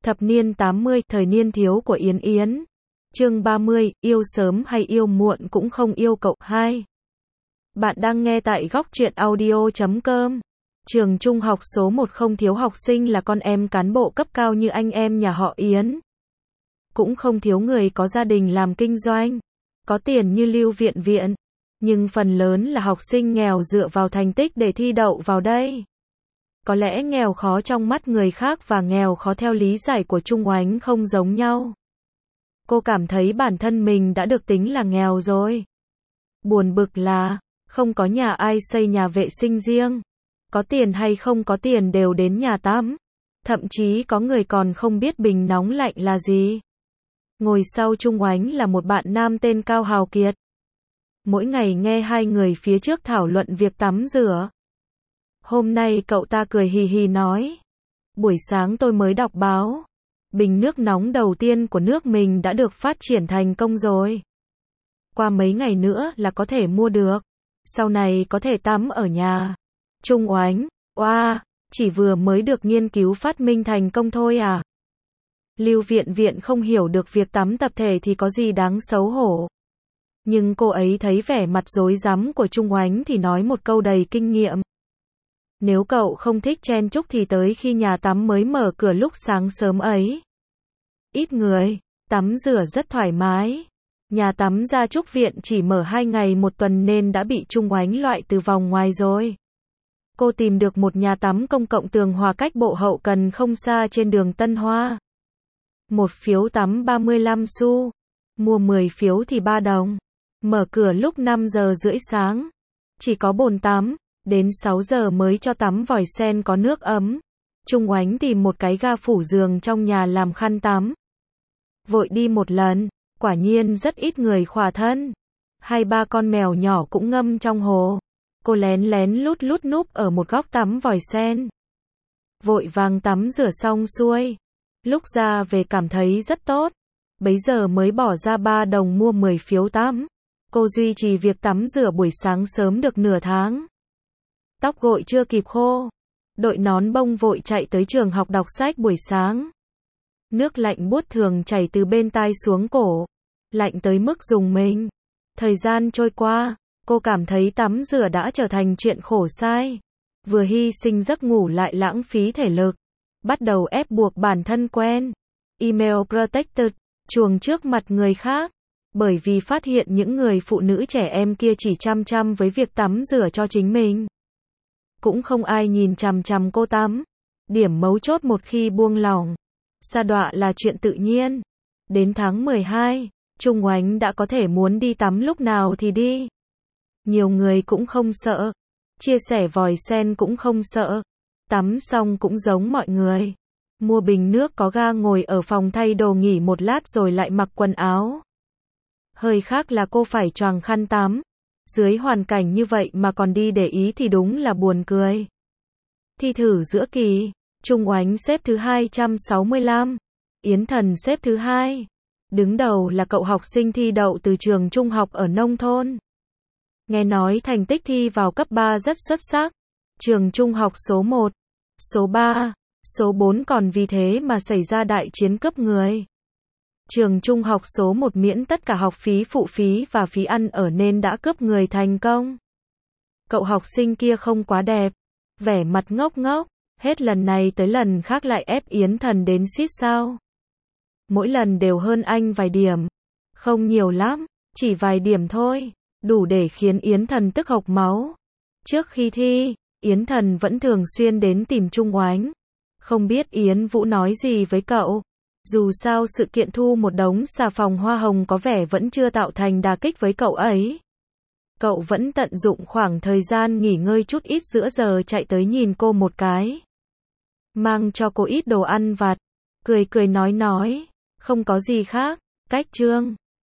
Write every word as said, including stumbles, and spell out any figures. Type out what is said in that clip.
Thập niên tám mươi, thời niên thiếu của Yến Yến. Chương ba mươi, yêu sớm hay yêu muộn cũng không yêu cậu. hai. Bạn đang nghe tại góc truyện audio chấm com. Trường trung học số một không thiếu học sinh là con em cán bộ cấp cao như anh em nhà họ Yến. Cũng không thiếu người có gia đình làm kinh doanh, có tiền như Lưu Viện Viện. Nhưng phần lớn là học sinh nghèo dựa vào thành tích để thi đậu vào đây. Có lẽ nghèo khó trong mắt người khác và nghèo khó theo lý giải của Trung Oánh không giống nhau. Cô cảm thấy bản thân mình đã được tính là nghèo rồi. Buồn bực là, không có nhà ai xây nhà vệ sinh riêng. Có tiền hay không có tiền đều đến nhà tắm. Thậm chí có người còn không biết bình nóng lạnh là gì. Ngồi sau Trung Oánh là một bạn nam tên Cao Hào Kiệt. Mỗi ngày nghe hai người phía trước thảo luận việc tắm rửa. Hôm nay cậu ta cười hì hì nói. Buổi sáng tôi mới đọc báo. Bình nước nóng đầu tiên của nước mình đã được phát triển thành công rồi. Qua mấy ngày nữa là có thể mua được. Sau này có thể tắm ở nhà. Trung Oánh, oa, chỉ vừa mới được nghiên cứu phát minh thành công thôi à? Lưu Viện Viện không hiểu được việc tắm tập thể thì có gì đáng xấu hổ. Nhưng cô ấy thấy vẻ mặt rối rắm của Trung Oánh thì nói một câu đầy kinh nghiệm. Nếu cậu không thích chen chúc thì tới khi nhà tắm mới mở cửa lúc sáng sớm ấy. Ít người, tắm rửa rất thoải mái. Nhà tắm Gia Trúc Viện chỉ mở hai ngày một tuần nên đã bị Trung Oánh loại từ vòng ngoài rồi. Cô tìm được một nhà tắm công cộng tường hòa cách bộ hậu cần không xa trên đường Tân Hoa. Một phiếu tắm ba mươi lăm xu. Mua mười phiếu thì ba đồng. Mở cửa lúc năm giờ rưỡi sáng. Chỉ có bồn tắm. Đến sáu giờ mới cho tắm vòi sen có nước ấm. Trung Oánh tìm một cái ga phủ giường trong nhà làm khăn tắm. Vội đi một lần, quả nhiên rất ít người khỏa thân. Hai ba con mèo nhỏ cũng ngâm trong hồ. Cô lén lén lút lút núp ở một góc tắm vòi sen. Vội vàng tắm rửa xong xuôi. Lúc ra về cảm thấy rất tốt. Bấy giờ mới bỏ ra ba đồng mua mười phiếu tắm. Cô duy trì việc tắm rửa buổi sáng sớm được nửa tháng. Tóc gội chưa kịp khô. Đội nón bông vội chạy tới trường học đọc sách buổi sáng. Nước lạnh buốt thường chảy từ bên tai xuống cổ. Lạnh tới mức rùng mình. Thời gian trôi qua, cô cảm thấy tắm rửa đã trở thành chuyện khổ sai. Vừa hy sinh giấc ngủ lại lãng phí thể lực. Bắt đầu ép buộc bản thân quen. Email protected, chuồng trước mặt người khác. Bởi vì phát hiện những người phụ nữ trẻ em kia chỉ chăm chăm với việc tắm rửa cho chính mình. Cũng không ai nhìn chằm chằm cô tắm. Điểm mấu chốt một khi buông lỏng, sa đọa là chuyện tự nhiên. Đến tháng mười hai, Trung Oánh đã có thể muốn đi tắm lúc nào thì đi. Nhiều người cũng không sợ. Chia sẻ vòi sen cũng không sợ. Tắm xong cũng giống mọi người. Mua bình nước có ga ngồi ở phòng thay đồ nghỉ một lát rồi lại mặc quần áo. Hơi khác là cô phải choàng khăn tắm. Dưới hoàn cảnh như vậy mà còn đi để ý thì đúng là buồn cười. Thi thử giữa kỳ, Trung Oánh xếp thứ hai trăm sáu mươi lăm, Yến Thần xếp thứ hai. Đứng đầu là cậu học sinh thi đậu từ trường trung học ở nông thôn. Nghe nói thành tích thi vào cấp ba rất xuất sắc. Trường trung học số một, số ba, số bốn còn vì thế mà xảy ra đại chiến cướp người. Trường trung học số một miễn tất cả học phí phụ phí và phí ăn ở nên đã cướp người thành công. Cậu học sinh kia không quá đẹp. Vẻ mặt ngốc ngốc. Hết lần này tới lần khác lại ép Yến Thần đến xít sao. Mỗi lần đều hơn anh vài điểm. Không nhiều lắm. Chỉ vài điểm thôi. Đủ để khiến Yến Thần tức hộc máu. Trước khi thi, Yến Thần vẫn thường xuyên đến tìm Trung Oánh. Không biết Yến Vũ nói gì với cậu. Dù sao sự kiện thu một đống xà phòng hoa hồng có vẻ vẫn chưa tạo thành đả kích với cậu ấy. Cậu vẫn tận dụng khoảng thời gian nghỉ ngơi chút ít giữa giờ chạy tới nhìn cô một cái. Mang cho cô ít đồ ăn vặt. Cười cười nói nói. Không có gì khác. Cách chương.